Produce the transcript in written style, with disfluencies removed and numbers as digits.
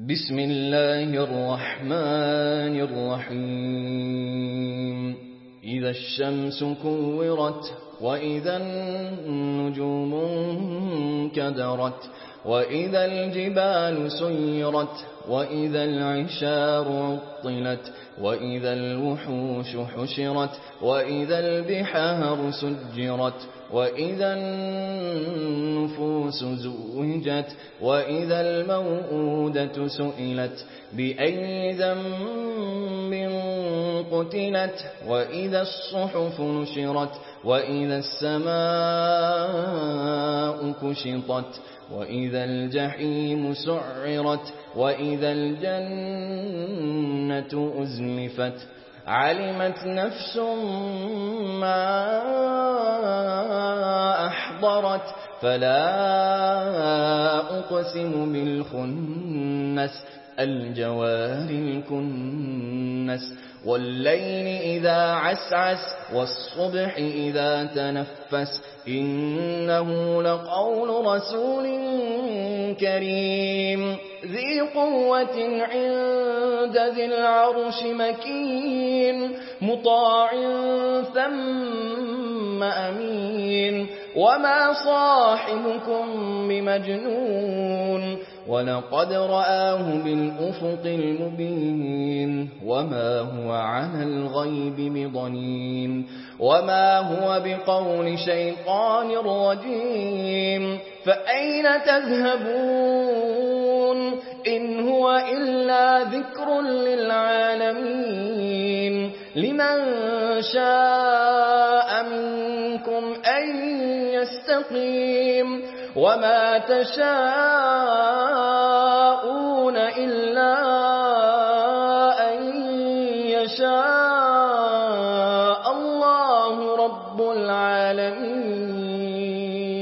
بسم الله الرحمن الرحيم إذا الشمس كورت وإذا النجوم انكدرت وإذا الجبال سيرت وإذا العشار عطلت وإذا الوحوش حشرت وإذا البحار سجرت وإذا النفوس زوجت وإذا الموءودة سئلت بأي ذنب قتلت وإذا الصحف نشرت وإذا السماء كشطت وإذا الجحيم سعرت وإذا الجنة أزلفت علمت نفس ما أحضرت فلا أقسم بالخنس الجوار الكنس والليل إذا عسعس والصبح إذا تنفس إنه لقول رسول كريم ذي قوة عند ذي العرش مكين مطاع ثم أمين وما صاحبكم بمجنون ولقد رآه بالأفق المبين وما هو على الغيب بضنين وما هو بقول شيطان رجيم فأين تذهبون إن هو إلا ذكر للعالمين لمن شاء منكم أن يستقيم وما تشاءون إلا أن يشاء الله رب العالمين.